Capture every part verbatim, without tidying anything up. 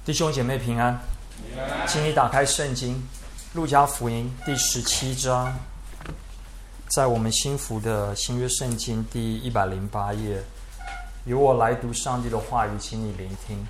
弟兄姐妹平安，请你打开圣经路加福音第十七章，在我们新福的新约圣经第一百零八页，由我来读上帝的话语，请你聆听。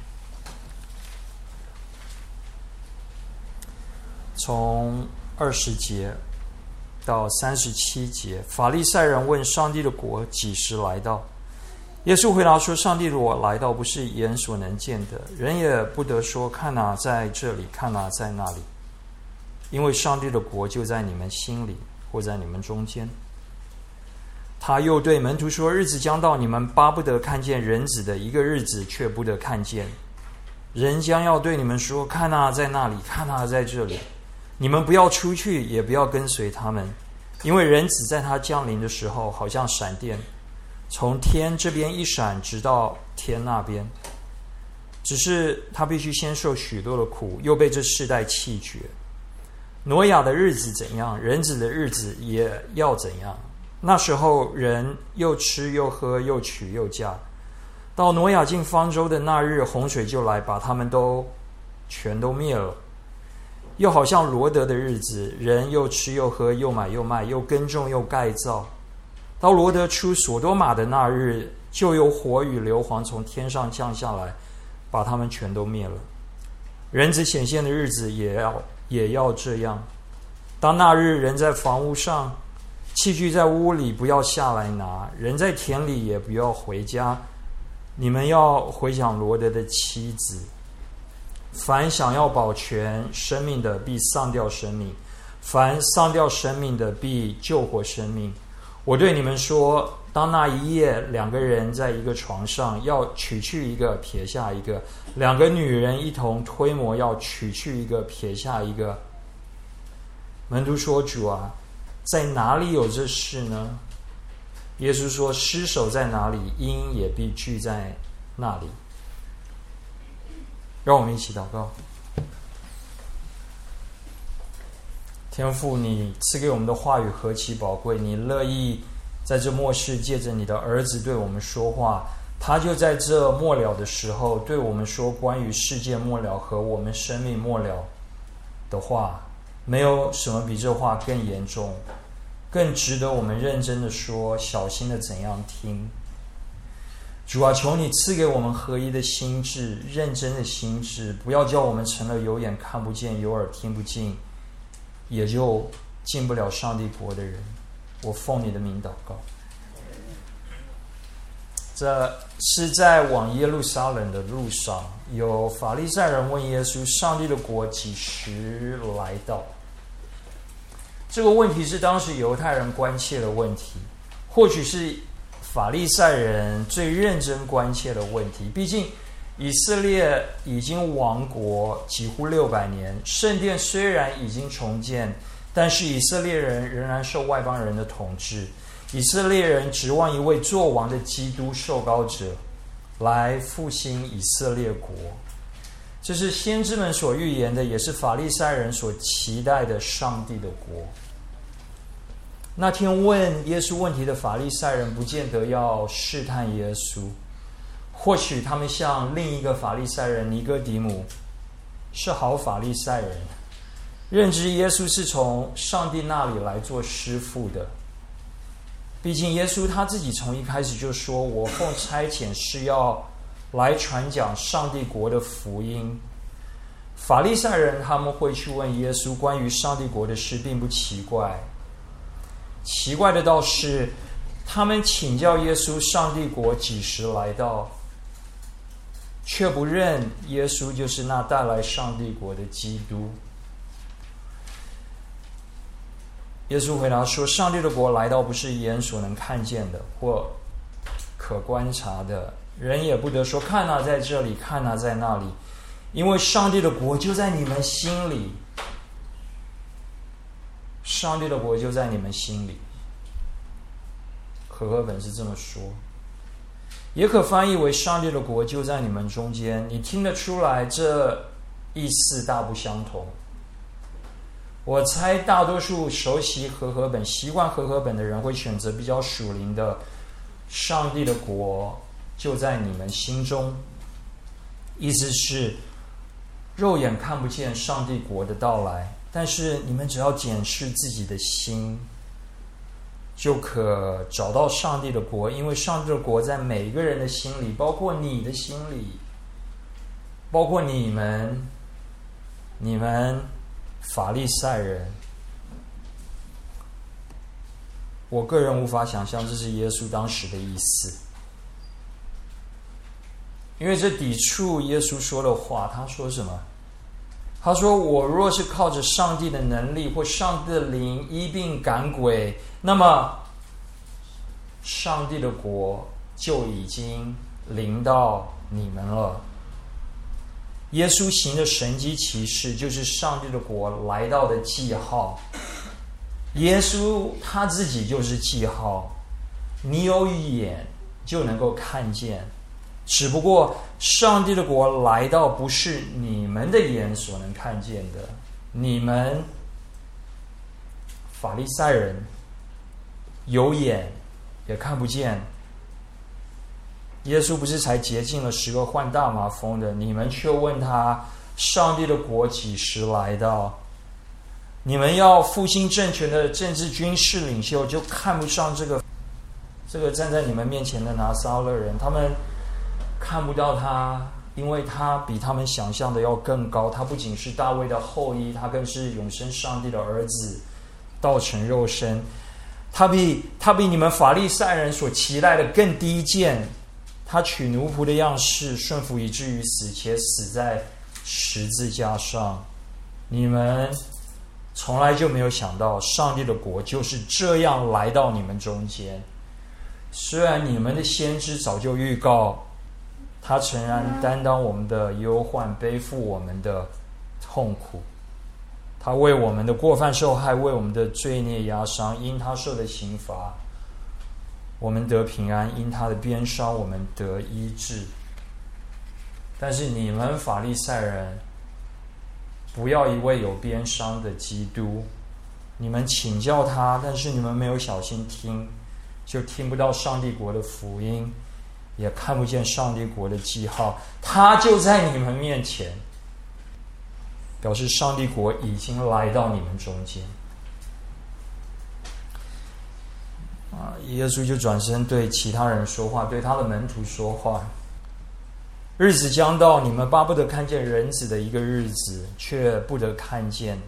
从二十节到三十七节，法利赛人问上帝的国几时来到？耶稣回答说：上帝的国来到，不是眼所能见的，人也不得说看哪在这里，看哪在那里，因为上帝的国就在你们心里，或在你们中间。他又对门徒说：日子将到，你们巴不得看见人子的一个日子，却不得看见。人将要对你们说：看哪在那里，看哪在这里，你们不要出去，也不要跟随他们，因为人子在他降临的时候，好像闪电，从天这边一闪，直到天那边。只是他必须先受许多的苦，又被这世代弃绝。挪亚的日子怎样，人子的日子也要怎样。那时候人又吃又喝，又娶又嫁。到挪亚进方舟的那日，洪水就来，把他们都全都灭了。又好像罗得的日子，人又吃又喝，又买又卖，又耕种又盖造。到罗得出所多玛的那日，就有火与硫磺从天上降下来，把他们全都灭了。人子显现的日子也要也要这样。当那日，人在房屋上，器具在屋里，不要下来拿；人在田里，也不要回家。你们要回想罗得的妻子。凡想要保全生命的，必丧掉生命；凡丧掉生命的，必救活生命。我对你们说，当那一夜两个人在一个床上，要取去一个，撇下一个；两个女人一同推磨，要取去一个，撇下一个。门徒说：主啊，在哪里有这事呢？耶稣说：尸首在哪里，鹰也必聚在那里。让我们一起祷告。天父，你赐给我们的话语何其宝贵，你乐意在这末世借着你的儿子对我们说话，他就在这末了的时候对我们说关于世界末了和我们生命末了的话。没有什么比这话更严重，更值得我们认真的说，小心的怎样听。主啊，求你赐给我们合一的心智，认真的心智，不要叫我们成了有眼看不见，有耳听不进，也就进不了上帝国的人。我奉你的名祷告。这是在往耶路撒冷的路上，有法利赛人问耶稣：上帝的国几时来到？这个问题是当时犹太人关切的问题，或许是法利赛人最认真关切的问题。毕竟以色列已经亡国几乎六百年，圣殿虽然已经重建，但是以色列人仍然受外邦人的统治。以色列人指望一位作王的基督受膏者来复兴以色列国，这是先知们所预言的，也是法利赛人所期待的上帝的国。那天问耶稣问题的法利赛人不见得要试探耶稣，或许他们像另一个法利赛人尼哥底母是好法利赛人，认知耶稣是从上帝那里来做师傅的。毕竟耶稣他自己从一开始就说，我奉差遣是要来传讲上帝国的福音。法利赛人他们会去问耶稣关于上帝国的事并不奇怪，奇怪的倒是他们请教耶稣上帝国几时来到，却不认耶稣就是那带来上帝国的基督。耶稣回答说：上帝的国来到，不是眼所能看见的或可观察的，人也不得说看哪在这里，看哪在那里，因为上帝的国就在你们心里。上帝的国就在你们心里。和合本是这么说，也可翻译为上帝的国就在你们中间。你听得出来这意思大不相同。我猜大多数熟悉和合本、习惯和合本的人会选择比较属灵的上帝的国就在你们心中。意思是肉眼看不见上帝国的到来，但是你们只要检视自己的心，就可找到上帝的国，因为上帝的国在每一个人的心里，包括你的心里，包括你们你们法利赛人。我个人无法想象这是耶稣当时的意思，因为这抵触耶稣说的话。他说什么？他说，我若是靠着上帝的能力或上帝的灵医病赶鬼，那么上帝的国就已经临到你们了。耶稣行的神迹奇事就是上帝的国来到的记号。耶稣他自己就是记号，你有眼就能够看见，只不过上帝的国来到不是你们的眼所能看见的。你们法利赛人有眼也看不见。耶稣不是才洁净了十个患大麻风的，你们却问他上帝的国几时来到？你们要复兴政权的政治军事领袖就看不上这个这个站在你们面前的拿撒勒人，他们看不到他，因为他比他们想象的要更高。他不仅是大卫的后裔，他更是永生上帝的儿子，道成肉身。他比他比你们法利赛人所期待的更低贱。他取奴仆的样式，顺服以至于死，且死在十字架上。你们从来就没有想到上帝的国就是这样来到你们中间。虽然你们的先知早就预告，他诚然担当我们的忧患，背负我们的痛苦，他为我们的过犯受害，为我们的罪孽压伤，因他受的刑罚我们得平安，因他的鞭伤我们得医治。但是你们法利赛人不要一位有鞭伤的基督，你们请教他，但是你们没有小心听，就听不到上帝国的福音，也看不见上帝国的记号。他就在你们面前，表示上帝国已经来到你们中间。啊，耶稣就转身对其他人说话，对他的门徒说话。日子将到，你们巴不得看见人子的一个日子，却不得看见。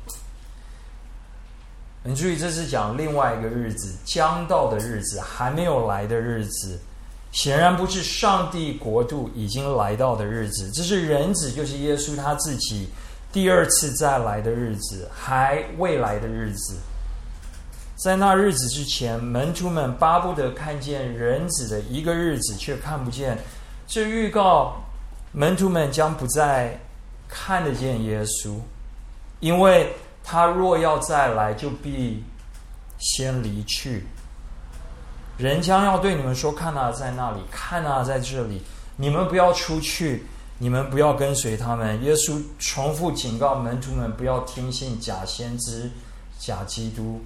你注意，这是讲另外一个日子，将到的日子，还没有来的日子，显然不是上帝国度已经来到的日子，这是人子，就是耶稣他自己第二次再来的日子，还未来的日子。在那日子之前，门徒们巴不得看见人子的一个日子，却看不见。这预告门徒们将不再看得见耶稣，因为他若要再来，就必先离去。人将要对你们说，看啊，在那里，看啊，在这里，你们不要出去，你们不要跟随他们。耶稣重复警告门徒们，不要听信假先知、假基督。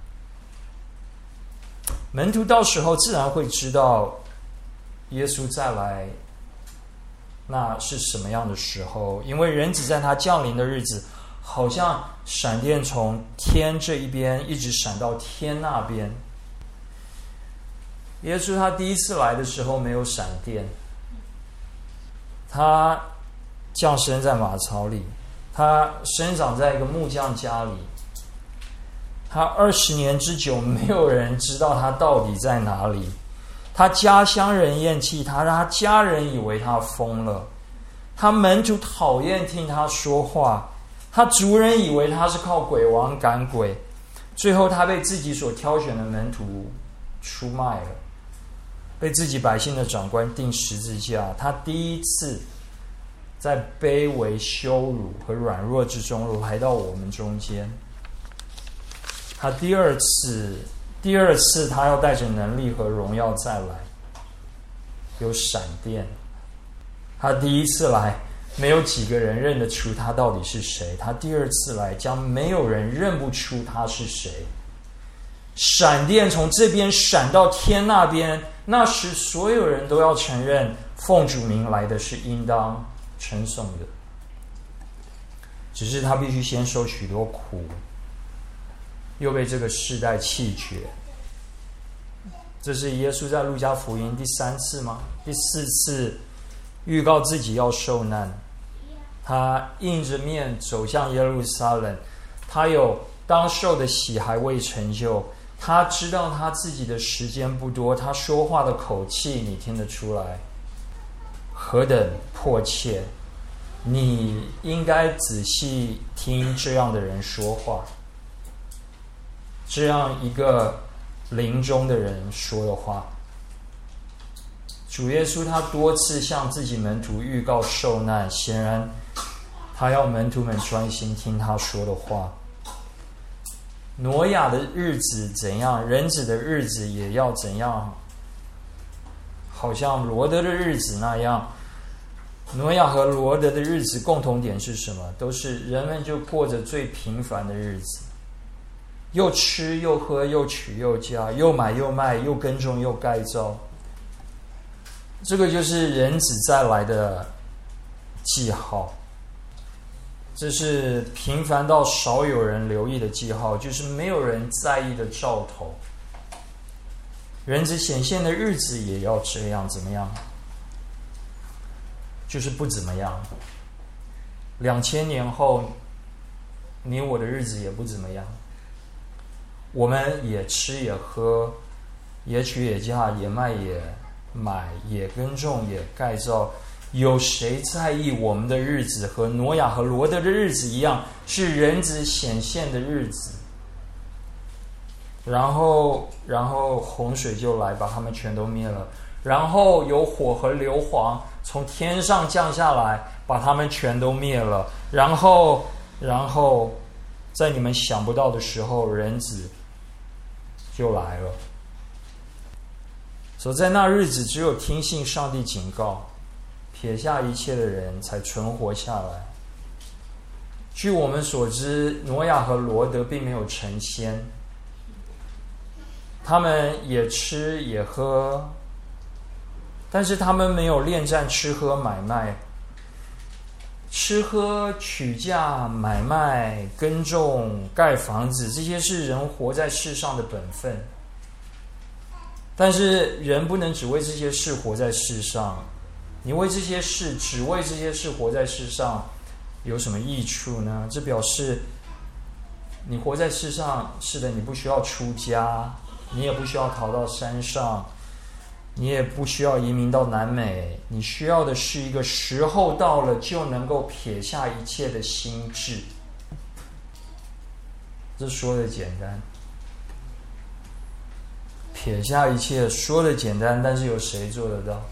门徒到时候自然会知道耶稣再来那是什么样的时候，因为人子在他降临的日子，好像闪电从天这一边一直闪到天那边。耶稣他第一次来的时候没有闪电，他降生在马槽里，他生长在一个木匠家里，他二十年之久，没有人知道他到底在哪里。他家乡人厌弃他，让他家人以为他疯了。他门徒讨厌听他说话，他族人以为他是靠鬼王赶鬼。最后他被自己所挑选的门徒出卖了，被自己百姓的长官钉十字架。他第一次在卑微、羞辱和软弱之中来到我们中间。他第二次第二次他要带着能力和荣耀再来，有闪电。他第一次来，没有几个人认得出他到底是谁。他第二次来，将没有人认不出他是谁。闪电从这边闪到天那边，那时所有人都要承认奉主名来的是应当称颂的。 只是他必须先受许多苦，又被这个世代弃绝。这是耶稣在路加福音第三次吗？第四次预告自己要受难。他硬着面走向耶路撒冷，他有当受的喜还未成就，他知道他自己的时间不多，他说话的口气你听得出来何等迫切。你应该仔细听这样的人说话，这样一个临终的人说的话。主耶稣他多次向自己门徒预告受难，显然他要门徒们专心听他说的话。挪亚的日子怎样，人子的日子也要怎样，好像罗德的日子那样。挪亚和罗德的日子共同点是什么？都是人们就过着最平凡的日子，又吃又喝又娶又嫁，又买又卖，又耕种又盖造。这个就是人子再来的记号，这是平凡到少有人留意的记号，就是没有人在意的兆头。人子显现的日子也要这样，怎么样？就是不怎么样。两千年后，你我的日子也不怎么样。我们也吃也喝，也娶也嫁，也卖也买，也耕种也盖造。有谁在意我们的日子和挪亚和罗德的日子一样，是人子显现的日子？然后，然后洪水就来，把他们全都灭了。然后有火和硫磺从天上降下来，把他们全都灭了。然后，然后，在你们想不到的时候，人子就来了。所以在那日子，只有听信上帝警告，撇下一切的人才存活下来。据我们所知，挪亚和罗德并没有成仙，他们也吃也喝，但是他们没有恋战吃喝买卖。吃喝娶嫁买卖耕种盖房子，这些是人活在世上的本分。但是人不能只为这些事活在世上，你为这些事只为这些事活在世上有什么益处呢？这表示你活在世上，是的，你不需要出家，你也不需要逃到山上，你也不需要移民到南美，你需要的是一个时候到了就能够撇下一切的心志。这说的简单，撇下一切说的简单，但是有谁做得到？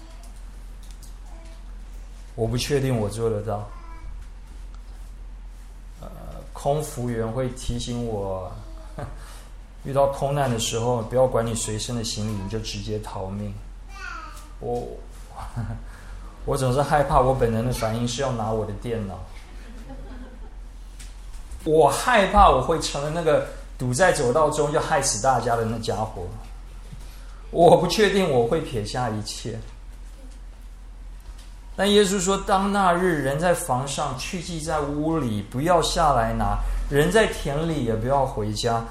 我不确定我做得到。呃，空服员会提醒我，遇到空难的时候，不要管你随身的行李，你就直接逃命。我我总是害怕，我本能的反应是要拿我的电脑。我害怕我会成了那个堵在走道中就害死大家的那家伙。我不确定我会撇下一切。但耶稣说，当那日人在房上，去寄在屋里，不要下来拿；人在田里，也不要回家。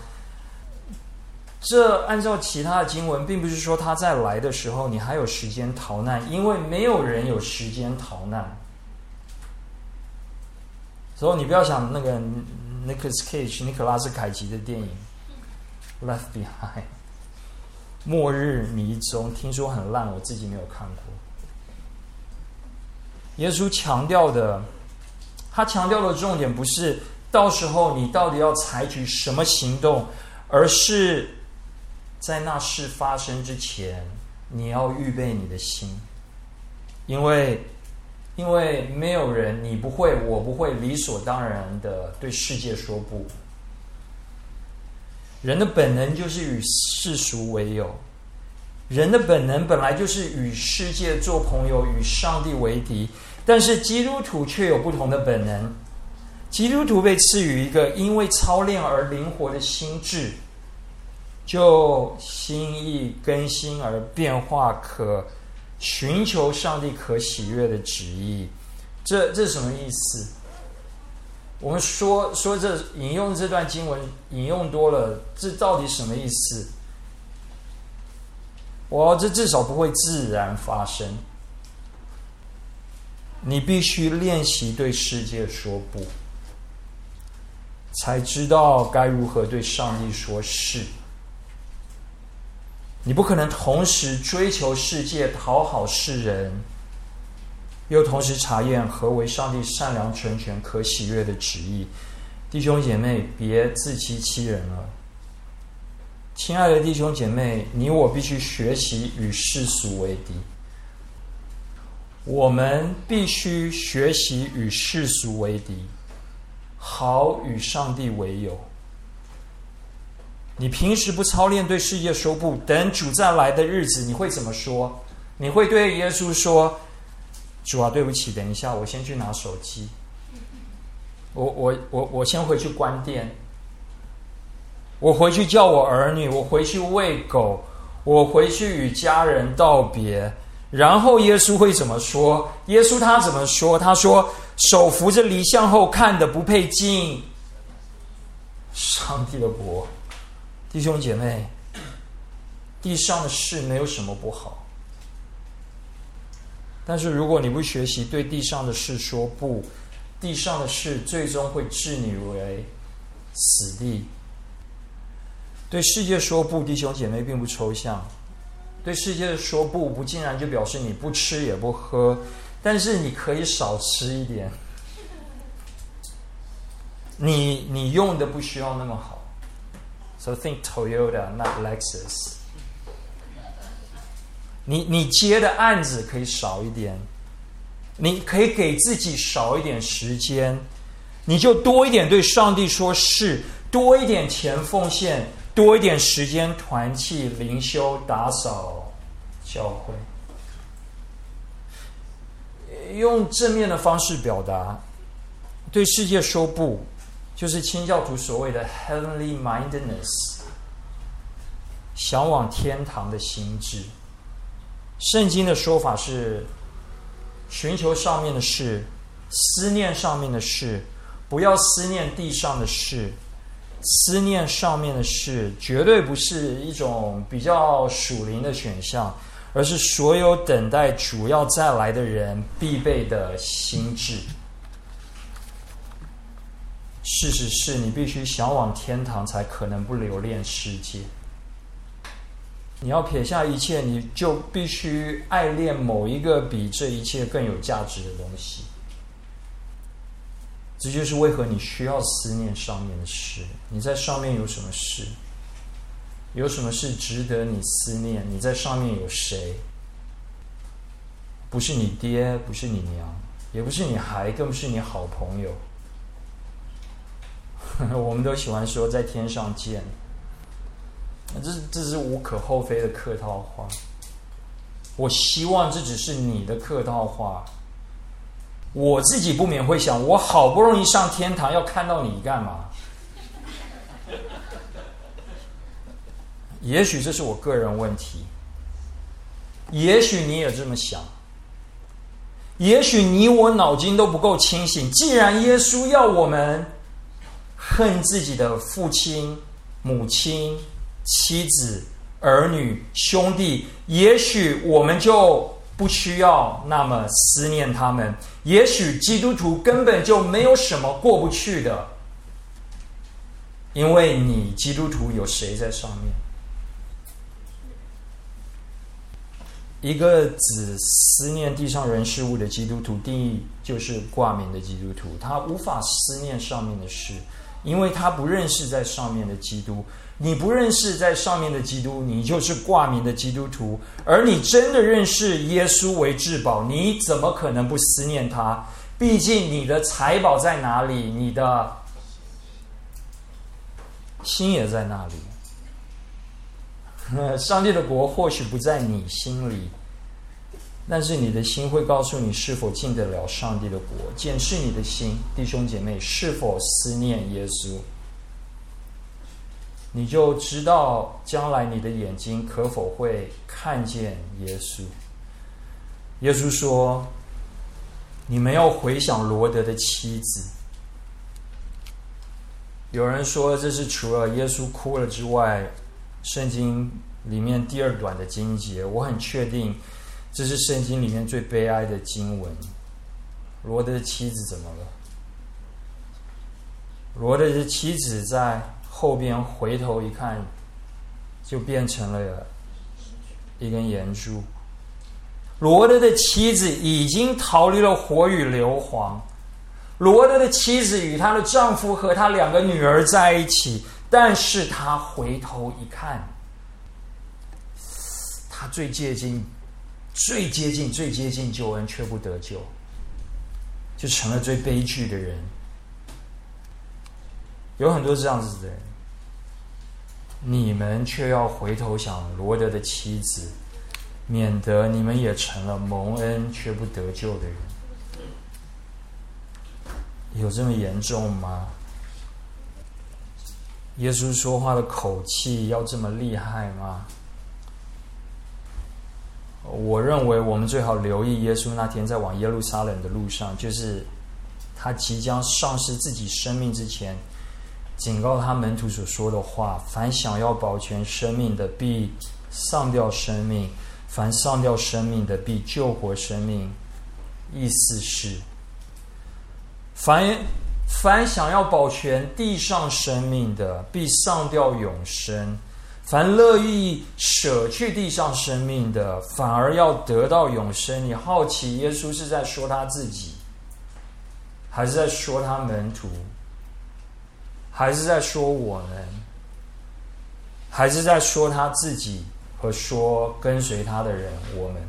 这按照其他的经文，并不是说他在来的时候你还有时间逃难，因为没有人有时间逃难。所以你不要想那个 Nicolas Cage 尼可拉斯凯奇的电影 Left Behind 末日迷踪，听说很烂，我自己没有看过。耶稣强调的，他强调的重点不是到时候你到底要采取什么行动，而是在那事发生之前，你要预备你的心。因为因为没有人，你不会，我不会理所当然的对世界说不。人的本能就是与世俗为友，人的本能本来就是与世界做朋友，与上帝为敌。但是基督徒却有不同的本能，基督徒被赐予一个因为操练而灵活的心智，就心意更新而变化，可寻求上帝可喜悦的旨意。这这是什么意思？ 我们说说这引用这段经文引用多了，这到底什么意思？我这至少不会自然发生。你必须练习对世界说不，才知道该如何对上帝说是。你不可能同时追求世界、讨好世人，又同时查验何为上帝善良、纯全、可喜悦的旨意。弟兄姐妹，别自欺欺人了。亲爱的弟兄姐妹，你我必须学习与世俗为敌。我们必须学习与世俗为敌，好与上帝为友。你平时不操练对世界说不，等主再来的日子，你会怎么说？你会对耶稣说：“主啊，对不起，等一下，我先去拿手机。我我我我先回去关店。我回去叫我儿女，我回去喂狗，我回去与家人道别。”然后耶稣会怎么说？耶稣他怎么说？他说：“手扶着离向后看的，不配进上帝的国。”弟兄姐妹，地上的事没有什么不好，但是如果你不学习对地上的事说不，地上的事最终会置你为死地。对世界说不，弟兄姐妹并不抽象。对世界说不，不竟然就表示你不吃也不喝，但是你可以少吃一点。你你用的不需要那么好。So think Toyota, not Lexus. 你你接的案子可以少一点，你可以给自己少一点时间，你就多一点对上帝说是，多一点钱奉献，多一点时间团契、灵修、打扫教会。用正面的方式表达，对世界说不，就是清教徒所谓的 heavenly mindedness， 向往天堂的心智。圣经的说法是寻求上面的事，思念上面的事，不要思念地上的事。思念上面的事绝对不是一种比较属灵的选项，而是所有等待主要再来的人必备的心智。事实是你必须向往天堂，才可能不留恋世界。你要撇下一切，你就必须爱恋某一个比这一切更有价值的东西。这就是为何你需要思念上面的事。你在上面有什么事？有什么事值得你思念？你在上面有谁？不是你爹，不是你娘，也不是你孩，更不是你好朋友。我们都喜欢说在天上见，这这是无可厚非的客套话。我希望这只是你的客套话。我自己不免会想，我好不容易上天堂，要看到你干嘛？也许这是我个人问题，也许你也这么想，也许你我脑筋都不够清醒。既然耶稣要我们恨自己的父亲、母亲、妻子、儿女、兄弟，也许我们就不需要那么思念他们。也许基督徒根本就没有什么过不去的，因为你基督徒有谁在上面？一个只思念地上人事物的基督徒，定义就是挂名的基督徒。他无法思念上面的事，因为他不认识在上面的基督。你不认识在上面的基督，你就是挂名的基督徒。而你真的认识耶稣为至宝，你怎么可能不思念他？毕竟你的财宝在哪里，你的心也在那里。上帝的国或许不在你心里，但是你的心会告诉你是否进得了上帝的国。检视你的心，弟兄姐妹，是否思念耶稣，你就知道将来你的眼睛可否会看见耶稣。耶稣说，你们要回想罗德的妻子， 有人说这是除了耶稣哭了之外，圣经里面第二短的经节。我很确定这是圣经里面最悲哀的经文。罗德的妻子怎么了？罗德的妻子在后边回头一看，就变成了一根岩柱。罗德的妻子已经逃离了火与硫磺。罗德的妻子与她的丈夫和她两个女儿在一起，但是她回头一看，她最接近、最接近、最接近救恩，却不得救，就成了最悲剧的人。有很多这样子的人，你们却要回头想罗德的妻子，免得你们也成了蒙恩却不得救的人。有这么严重吗？耶稣说话的口气要这么厉害吗？我认为我们最好留意耶稣那天在往耶路撒冷的路上，就是他即将丧失自己生命之前，警告他门徒所说的话：凡想要保全生命的，必丧掉生命；凡丧掉生命的，必救活生命。意思是，凡凡想要保全地上生命的，必丧掉永生；凡乐意舍去地上生命的，反而要得到永生。你好奇耶稣是在说他自己，还是在说他门徒，还是在说我们，还是在说他自己和说跟随他的人我们？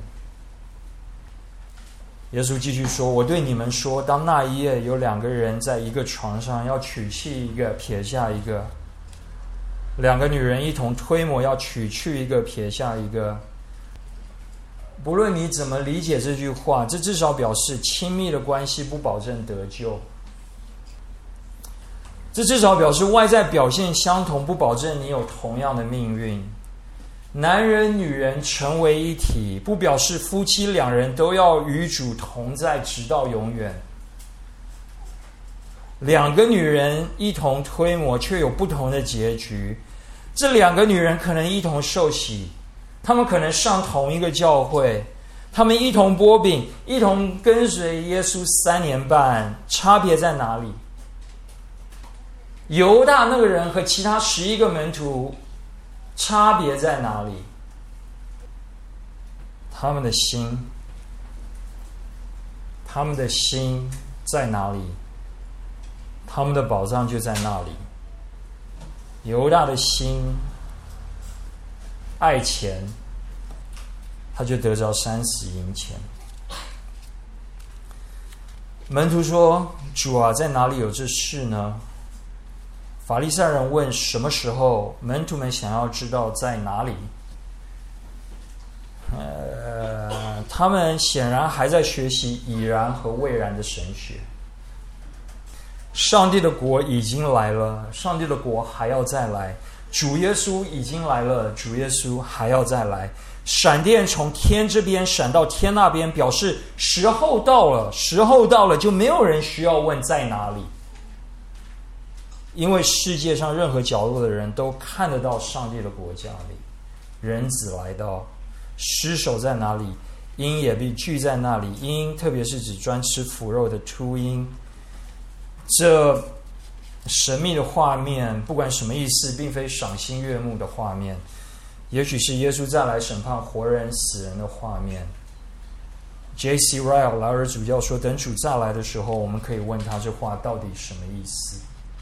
耶稣继续说：我对你们说，当那一夜有两个人在一个床上，要取去一个，撇下一个；两个女人一同推磨，要取去一个，撇下一个。不论你怎么理解这句话，这至少表示亲密的关系不保证得救，这至少表示外在表现相同不保证你有同样的命运。男人女人成为一体，不表示夫妻两人都要与主同在直到永远。两个女人一同推磨，却有不同的结局。这两个女人可能一同受洗，她们可能上同一个教会，她们一同擘饼，一同跟随耶稣三年半，差别在哪里？犹大那个人和其他十一个门徒差别在哪里？他们的心，他们的心在哪里？他们的宝藏就在那里。犹大的心爱钱，他就得着三十银钱。门徒说：主啊，在哪里有这事呢？法利赛人问什么时候，门徒们想要知道在哪里。呃，他们显然还在学习已然和未然的神学。上帝的国已经来了，上帝的国还要再来。主耶稣已经来了，主耶稣还要再来。闪电从天这边闪到天那边，表示时候到了，时候到了，就没有人需要问在哪里。因为世界上任何角落的人都看得到上帝的国家里，人子来到，尸首在哪里，鹰也必聚在那里。鹰特别是指专吃腐肉的秃鹰。这神秘的画面，不管什么意思，并非赏心悦目的画面，也许是耶稣再来审判活人死人的画面。J C Ryle 劳尔主教说，等主再来的时候，我们可以问他这话到底什么意思。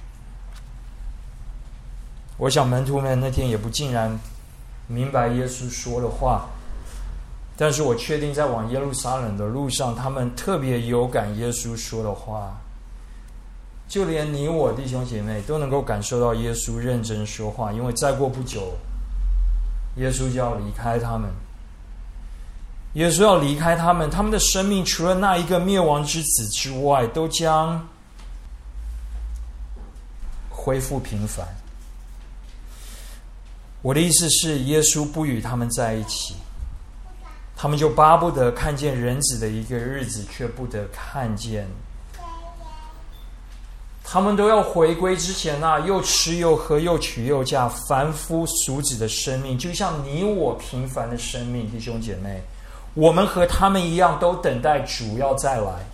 我想门徒们那天也不尽然明白耶稣说的话，但是我确定在往耶路撒冷的路上，他们特别有感耶稣说的话。就连你我弟兄姐妹都能够感受到耶稣认真说话，因为再过不久，耶稣就要离开他们。耶稣要离开他们，他们的生命除了那一个灭亡之子之外，都将恢复平凡。我的意思是，耶稣不与他们在一起，他们就巴不得看见人子的一个日子，却不得看见。 他们都要回归之前那又吃又喝又娶又嫁凡夫俗子的生命，就像你我平凡的生命。弟兄姐妹，我们和他们一样，都等待主要再来。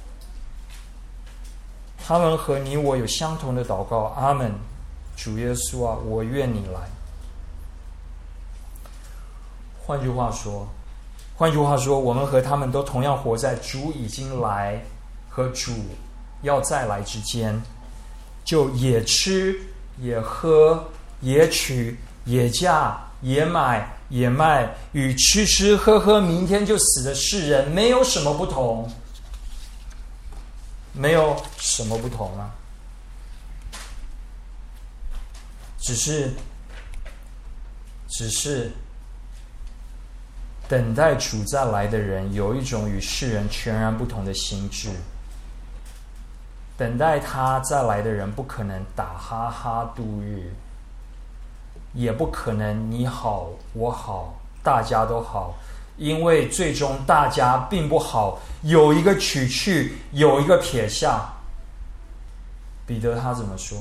他们和你我有相同的祷告，阿们。主耶稣啊，我愿你来。换句话说，换句话说，我们和他们都同样活在主已经来和主要再来之间，就也吃也喝也娶也嫁也买也卖，与吃吃喝喝明天就死的世人没有什么不同，没有什么不同啊，只是只是等待主再来的人有一种与世人全然不同的心智。等待他再来的人不可能打哈哈度日，也不可能你好我好大家都好，因为最终大家并不好，有一个取去，有一个撇下。彼得他怎么说？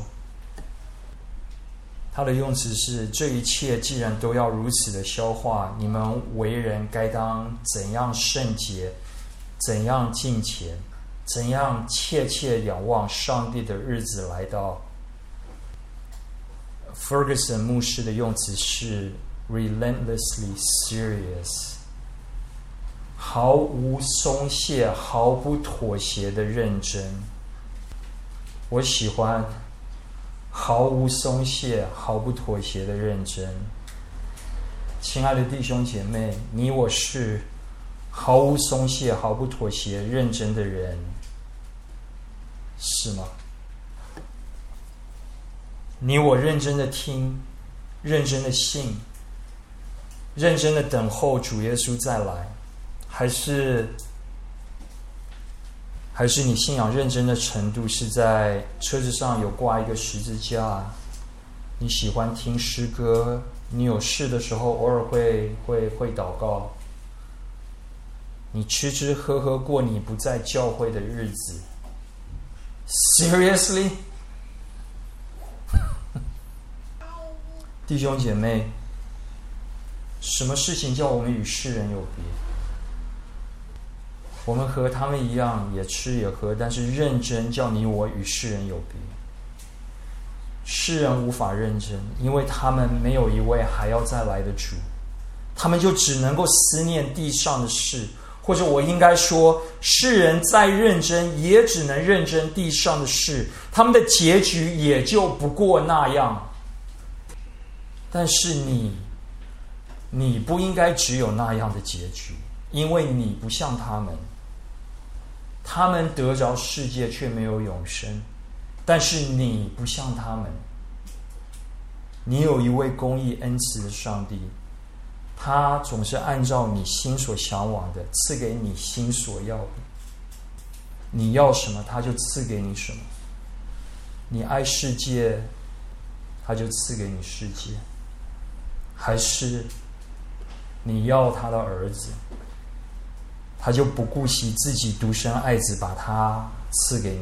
他的用词是：这一切既然都要如此的消化，你们为人该当怎样圣洁，怎样敬虔，怎样切切仰望上帝的日子来到。 Ferguson 牧师的用词是 relentlessly serious， 毫无松懈，毫不妥协的认真。我喜欢毫无松懈，毫不妥协的认真。亲爱的弟兄姐妹，你我是毫无松懈，毫不妥协，认真的人，是吗？你我认真的听，认真的信，认真的等候主耶稣再来，还是还是你信仰认真的程度是在车子上有挂一个十字架，你喜欢听诗歌，你有事的时候偶尔会会会祷告，你吃吃喝喝过你不在教会的日子。 Seriously？ 弟兄姐妹，什么事情叫我们与世人有别？我们和他们一样，也吃也喝，但是认真叫你我与世人有别。世人无法认真，因为他们没有一位还要再来的主，他们就只能够思念地上的事，或者我应该说，世人再认真，也只能认真地上的事，他们的结局也就不过那样。但是你，你不应该只有那样的结局，因为你不像他们。他们得着世界却没有永生，但是你不像他们。你有一位公义恩慈的上帝，他总是按照你心所向往的赐给你心所要的。你要什么，他就赐给你什么。你爱世界，他就赐给你世界。还是你要他的儿子，他就不顾惜自己独生爱子，把他赐给你。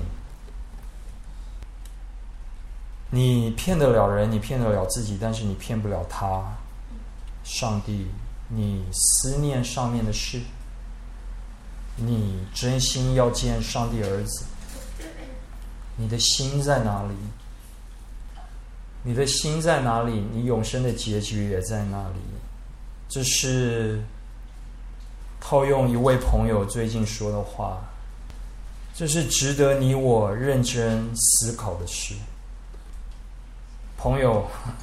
你骗得了人，你骗得了自己，但是你骗不了他，上帝。你思念上面的事，你真心要见上帝儿子，你的心在哪里？你的心在哪里，你永生的结局也在那里。这是套用一位朋友最近说的话，这是值得你我认真思考的事。朋友，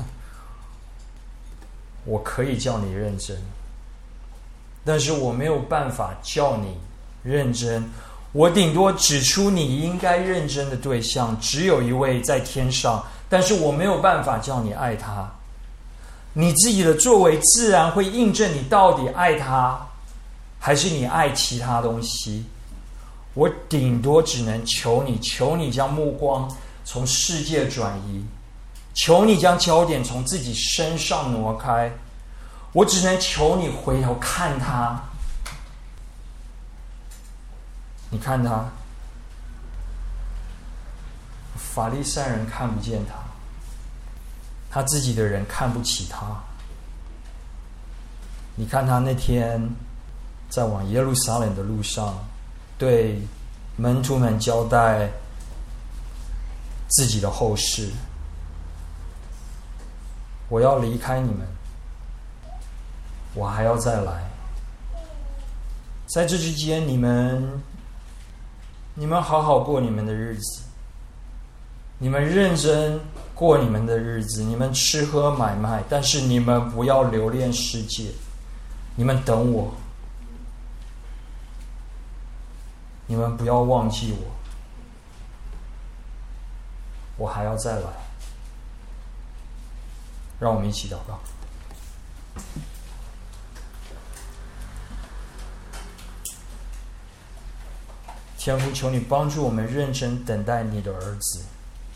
我可以叫你认真，但是我没有办法叫你认真。我顶多指出你应该认真的对象，只有一位在天上，但是我没有办法叫你爱他。你自己的作为自然会印证你到底爱他，还是你爱其他东西。我顶多只能求你，求你将目光从世界转移，求你将焦点从自己身上挪开。我只能求你回头看他。你看他法利赛人看不见他，他自己的人看不起他。你看他那天在往耶路撒冷的路上，对门徒们交代自己的后事：我要离开你们，我还要再来。在这之间，你们你们好好过你们的日子，你们认真过你们的日子，你们吃喝买卖，但是你们不要留恋世界，你们等我，你们不要忘记我，我还要再来。让我们一起祷告。天父，求你帮助我们认真等待你的儿子，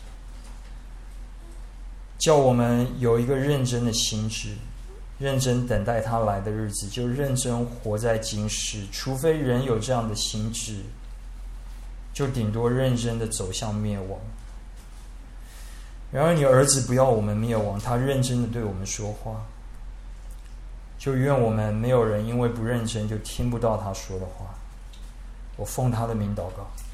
叫我们有一个认真的心智，认真等待他来的日子，就认真活在今世。除非人有这样的心智，就顶多认真的走向灭亡。然而你儿子不要我们灭亡，他认真的对我们说话，就愿我们没有人因为不认真就听不到他说的话。我奉他的名祷告。